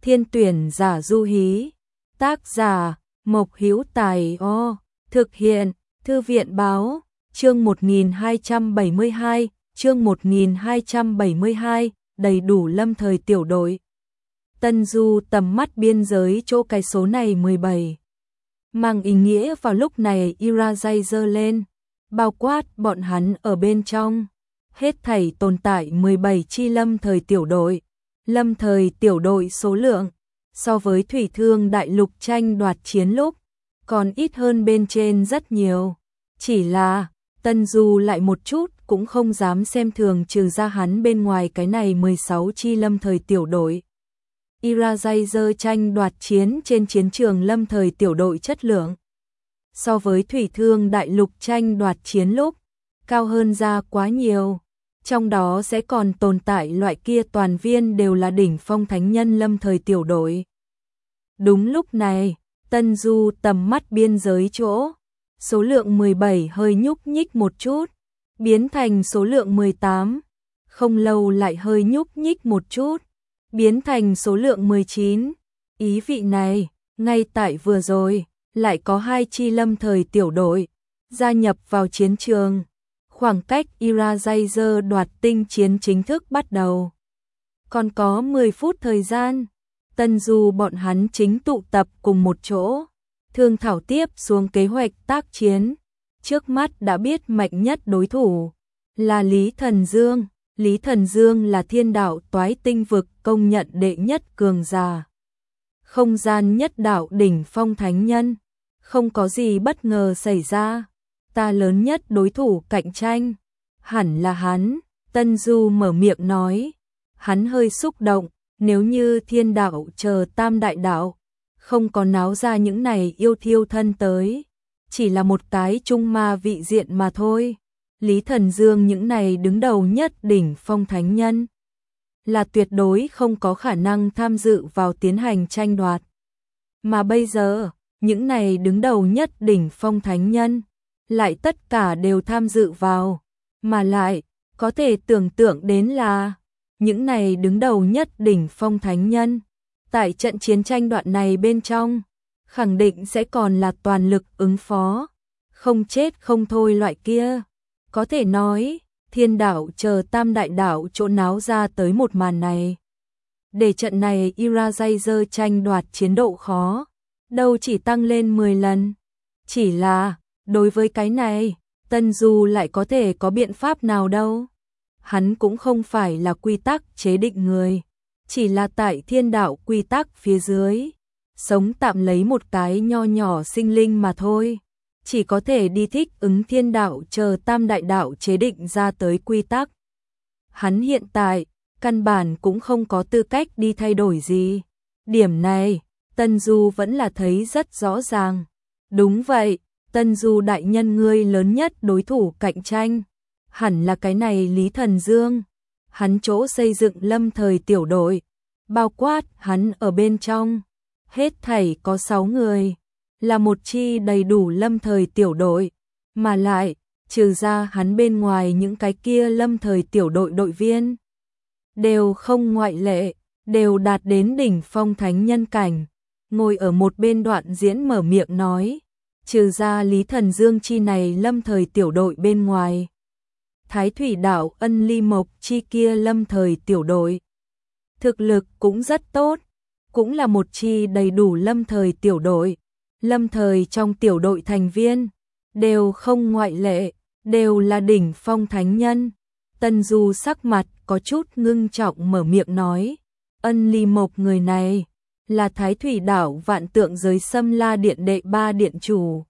Thiên tuyển giả du hí. Tác giả Mộc Hữu Tài. Thực hiện Thư viện báo. Chương 1272, chương 1272, đầy đủ lâm thời tiểu đội. Tân Du tầm mắt biên giới chỗ cái số này 17. Mang ý nghĩa vào lúc này Irazai giơ lên, bao quát bọn hắn ở bên trong. Hết thảy tồn tại 17 chi lâm thời tiểu đội. Lâm thời tiểu đội số lượng, so với thủy thương đại lục tranh đoạt chiến lúc, còn ít hơn bên trên rất nhiều. Chỉ là, Tân Du lại một chút cũng không dám xem thường trừ ra hắn bên ngoài cái này 16 chi lâm thời tiểu đội. Irazai tranh đoạt chiến trên chiến trường lâm thời tiểu đội chất lượng. So với thủy thương đại lục tranh đoạt chiến lúc, cao hơn ra quá nhiều. Trong đó sẽ còn tồn tại loại kia toàn viên đều là đỉnh phong thánh nhân lâm thời tiểu đội. Đúng lúc này, Tân Du tầm mắt biên giới chỗ, số lượng 17 hơi nhúc nhích một chút, biến thành số lượng 18, không lâu lại hơi nhúc nhích một chút, biến thành số lượng 19. Ý vị này, ngay tại vừa rồi, lại có 2 chi lâm thời tiểu đội gia nhập vào chiến trường. Khoảng cách Irazai đoạt tinh chiến chính thức bắt đầu còn có 10 phút thời gian. Tân Du bọn hắn chính tụ tập cùng một chỗ, thương thảo tiếp xuống kế hoạch tác chiến. Trước mắt đã biết mạnh nhất đối thủ là Lý Thần Dương. Lý Thần Dương là thiên đạo toái tinh vực công nhận đệ nhất cường giả, không gian nhất đạo đỉnh phong thánh nhân. Không có gì bất ngờ xảy ra, ta lớn nhất đối thủ cạnh tranh hẳn là hắn. Tân Du mở miệng nói. Hắn hơi xúc động, nếu như thiên đạo chờ tam đại đạo không có náo ra những này yêu thiêu thân tới, chỉ là một cái trung ma vị diện mà thôi. Lý Thần Dương những này đứng đầu nhất đỉnh phong thánh nhân là tuyệt đối không có khả năng tham dự vào tiến hành tranh đoạt. Mà bây giờ, những này đứng đầu nhất đỉnh phong thánh nhân lại tất cả đều tham dự vào, mà lại có thể tưởng tượng đến là những này đứng đầu nhất đỉnh phong thánh nhân tại trận chiến tranh đoạn này bên trong khẳng định sẽ còn là toàn lực ứng phó, không chết không thôi loại kia. Có thể nói, thiên đạo chờ tam đại đạo chỗ náo ra tới một màn này, để trận này Irazai tranh đoạt chiến độ khó đâu chỉ tăng lên 10 lần. Chỉ là, đối với cái này, Tân Du lại có thể có biện pháp nào đâu. Hắn cũng không phải là quy tắc chế định người, chỉ là tại thiên đạo quy tắc phía dưới, sống tạm lấy một cái nho nhỏ sinh linh mà thôi. Chỉ có thể đi thích ứng thiên đạo chờ tam đại đạo chế định ra tới quy tắc. Hắn hiện tại, căn bản cũng không có tư cách đi thay đổi gì. Điểm này, Tân Du vẫn là thấy rất rõ ràng. Đúng vậy, Tân Du đại nhân ngươi lớn nhất đối thủ cạnh tranh hẳn là cái này Lý Thần Dương. Hắn chỗ xây dựng lâm thời tiểu đội, bao quát hắn ở bên trong, hết thảy có 6 người, là một chi đầy đủ lâm thời tiểu đội, mà lại, trừ ra hắn bên ngoài những cái kia lâm thời tiểu đội đội viên, đều không ngoại lệ, đều đạt đến đỉnh phong thánh nhân cảnh. Ngồi ở một bên Đoạn Diễn mở miệng nói, trừ ra Lý Thần Dương chi này lâm thời tiểu đội bên ngoài, Thái Thủy Đảo Ân Ly Mộc chi kia lâm thời tiểu đội thực lực cũng rất tốt, cũng là một chi đầy đủ lâm thời tiểu đội. Lâm thời trong tiểu đội thành viên đều không ngoại lệ, đều là đỉnh phong thánh nhân. Tân Du sắc mặt có chút ngưng trọng mở miệng nói, Ân Ly Mộc người này là Thái Thủy Đảo Vạn Tượng Giới Xâm La Điện đệ 3 điện chủ,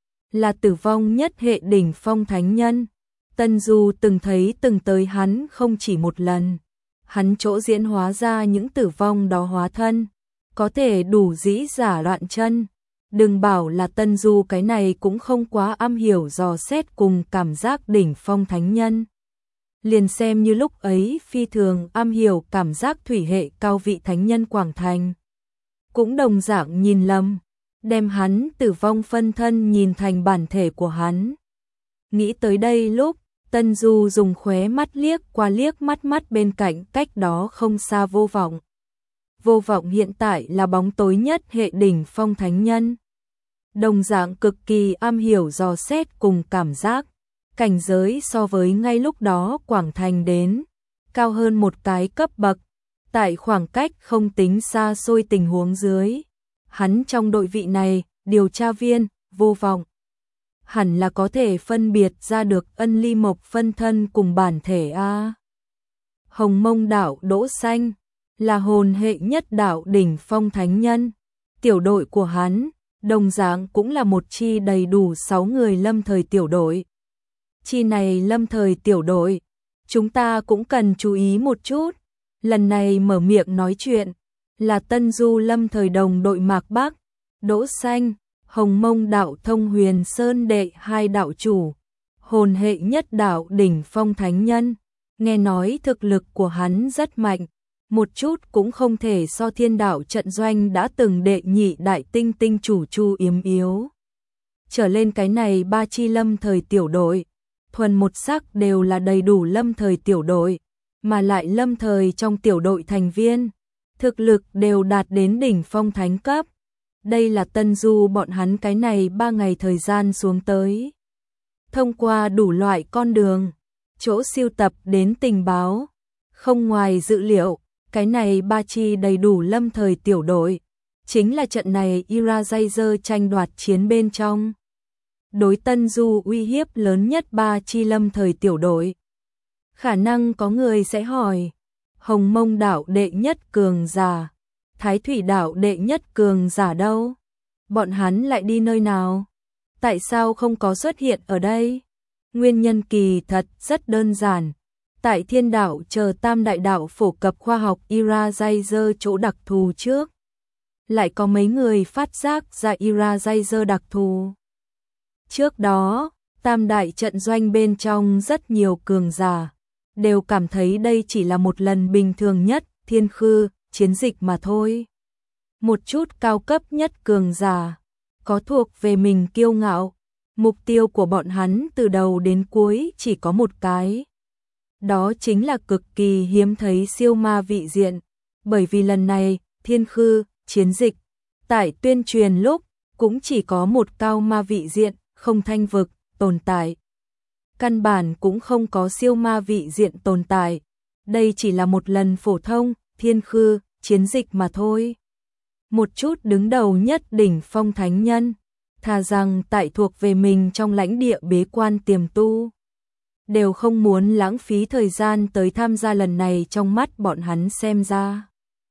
là tử vong nhất hệ đỉnh phong thánh nhân. Tân Du từng thấy từng tới hắn không chỉ một lần, hắn chỗ diễn hóa ra những tử vong đó hóa thân, có thể đủ dĩ giả loạn chân. Đừng bảo là Tân Du cái này cũng không quá am hiểu dò xét cùng cảm giác đỉnh phong thánh nhân. Liền xem như lúc ấy phi thường am hiểu cảm giác thủy hệ cao vị thánh nhân Quảng Thành, cũng đồng dạng nhìn lầm, đem hắn tử vong phân thân nhìn thành bản thể của hắn. Nghĩ tới đây lúc, Tân Du dùng khóe mắt liếc qua liếc mắt bên cạnh cách đó không xa Vô Vọng. Vô Vọng hiện tại là bóng tối nhất hệ đỉnh phong thánh nhân. Đồng dạng cực kỳ am hiểu dò xét cùng cảm giác, cảnh giới so với ngay lúc đó Quảng Thành đến, cao hơn một cái cấp bậc, tại khoảng cách không tính xa xôi tình huống dưới. Hắn trong đội vị này, điều tra viên, Vô Vọng, hẳn là có thể phân biệt ra được Ân Ly Mộc phân thân cùng bản thể a. Hồng Mông đạo Đỗ Xanh là hồn hệ nhất đạo đỉnh phong thánh nhân, tiểu đội của hắn đồng dạng cũng là một chi đầy đủ 6 người lâm thời tiểu đội. Chi này lâm thời tiểu đội, chúng ta cũng cần chú ý một chút. Lần này mở miệng nói chuyện là Tân Du lâm thời đồng đội Mạc Bắc, Đỗ Xanh, Hồng Mông đạo Thông Huyền Sơn đệ 2 đạo chủ, hồn hệ nhất đạo đỉnh phong thánh nhân. Nghe nói thực lực của hắn rất mạnh, một chút cũng không thể so Thiên đạo trận doanh đã từng đệ nhị đại tinh tinh chủ Chu Yếm yếu. Trở lên cái này 3 chi lâm thời tiểu đội, thuần một sắc đều là đầy đủ lâm thời tiểu đội, mà lại lâm thời trong tiểu đội thành viên, thực lực đều đạt đến đỉnh phong thánh cấp. Đây là Tân Du bọn hắn cái này 3 ngày thời gian xuống tới. Thông qua đủ loại con đường, chỗ sưu tập đến tình báo, không ngoài dự liệu, cái này 3 chi đầy đủ lâm thời tiểu đội, chính là trận này Irajazer tranh đoạt chiến bên trong. Đối Tân Du uy hiếp lớn nhất 3 chi lâm thời tiểu đội. Khả năng có người sẽ hỏi, Hồng Mông đảo đệ nhất cường giả, Thái Thủy đảo đệ nhất cường giả đâu? Bọn hắn lại đi nơi nào? Tại sao không có xuất hiện ở đây? Nguyên nhân kỳ thật rất đơn giản. Tại Thiên đạo chờ Tam đại đạo phổ cập khoa học Irajazer chỗ đặc thù trước, lại có mấy người phát giác ra Irajazer đặc thù. Trước đó, Tam đại trận doanh bên trong rất nhiều cường giả đều cảm thấy đây chỉ là một lần bình thường nhất thiên khư chiến dịch mà thôi. Một chút cao cấp nhất cường giả có thuộc về mình kiêu ngạo, mục tiêu của bọn hắn từ đầu đến cuối chỉ có một cái. Đó chính là cực kỳ hiếm thấy siêu ma vị diện, bởi vì lần này thiên khư chiến dịch tại tuyên truyền lúc cũng chỉ có một cao ma vị diện, không thanh vực tồn tại. Căn bản cũng không có siêu ma vị diện tồn tại. Đây chỉ là một lần phổ thông thiên khư chiến dịch mà thôi. Một chút đứng đầu nhất đỉnh phong thánh nhân, thà rằng tại thuộc về mình trong lãnh địa bế quan tiềm tu, đều không muốn lãng phí thời gian tới tham gia lần này. Trong mắt bọn hắn xem ra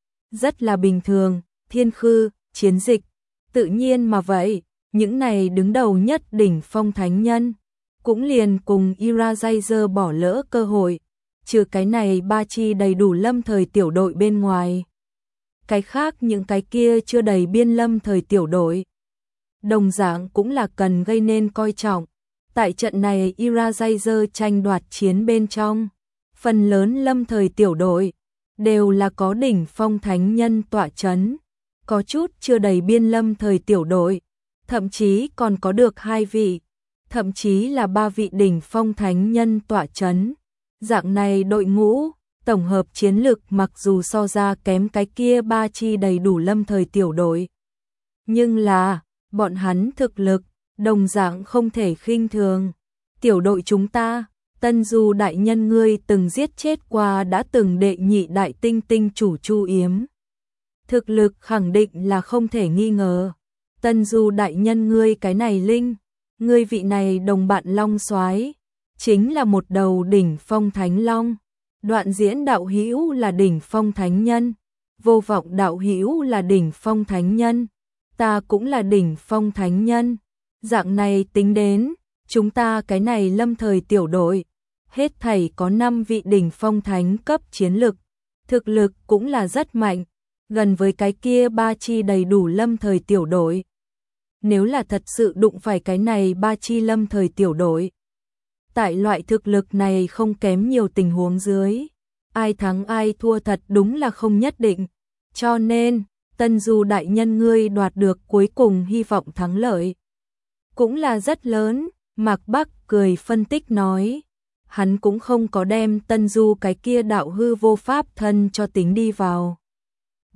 rất là bình thường, thiên khư chiến dịch, tự nhiên mà vậy, những này đứng đầu nhất đỉnh phong thánh nhân cũng liền cùng Irajazer bỏ lỡ cơ hội. Trừ cái này 3 chi đầy đủ lâm thời tiểu đội bên ngoài, cái khác những cái kia chưa đầy biên lâm thời tiểu đội, đồng dạng cũng là cần gây nên coi trọng. Tại trận này Irajazer tranh đoạt chiến bên trong, phần lớn lâm thời tiểu đội đều là có đỉnh phong thánh nhân tọa chấn, có chút chưa đầy biên lâm thời tiểu đội, thậm chí còn có được 2 vị, thậm chí là 3 vị đỉnh phong thánh nhân tọa chấn. Dạng này đội ngũ, tổng hợp chiến lực mặc dù so ra kém cái kia 3 chi đầy đủ lâm thời tiểu đội, nhưng là bọn hắn thực lực đồng dạng không thể khinh thường. Tiểu đội chúng ta, Tân Du đại nhân ngươi từng giết chết qua đã từng đệ nhị đại tinh tinh chủ Chu Yếm, thực lực khẳng định là không thể nghi ngờ. Tân Du đại nhân ngươi cái này linh, ngươi vị này đồng bạn long soái chính là một đầu đỉnh phong thánh long. Đoạn Diễn đạo hữu là đỉnh phong thánh nhân, Vô Vọng đạo hữu là đỉnh phong thánh nhân, ta cũng là đỉnh phong thánh nhân. Dạng này tính đến, chúng ta cái này lâm thời tiểu đội, hết thảy có 5 vị đỉnh phong thánh cấp chiến lực, thực lực cũng là rất mạnh, gần với cái kia 3 chi đầy đủ lâm thời tiểu đội. Nếu là thật sự đụng phải cái này 3 chi lâm thời tiểu đội, tại loại thực lực này không kém nhiều tình huống dưới, ai thắng ai thua thật đúng là không nhất định. Cho nên, Tân Du đại nhân ngươi đoạt được cuối cùng hy vọng thắng lợi cũng là rất lớn. Mạc Bắc cười phân tích nói, hắn cũng không có đem Tân Du cái kia đạo hư vô pháp thân cho tính đi vào.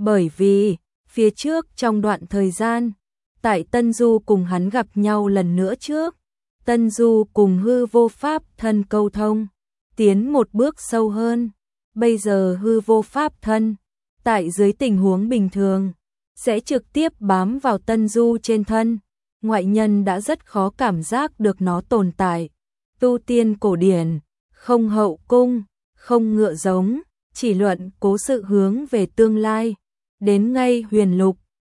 Bởi vì, phía trước trong đoạn thời gian, tại Tân Du cùng hắn gặp nhau lần nữa trước, Tân Du cùng hư vô pháp thân câu thông, tiến một bước sâu hơn. Bây giờ hư vô pháp thân, tại dưới tình huống bình thường, sẽ trực tiếp bám vào Tân Du trên thân. Ngoại nhân đã rất khó cảm giác được nó tồn tại. Tu tiên cổ điển, không hậu cung, không ngựa giống, chỉ luận cố sự hướng về tương lai. Đến ngay huyền lục,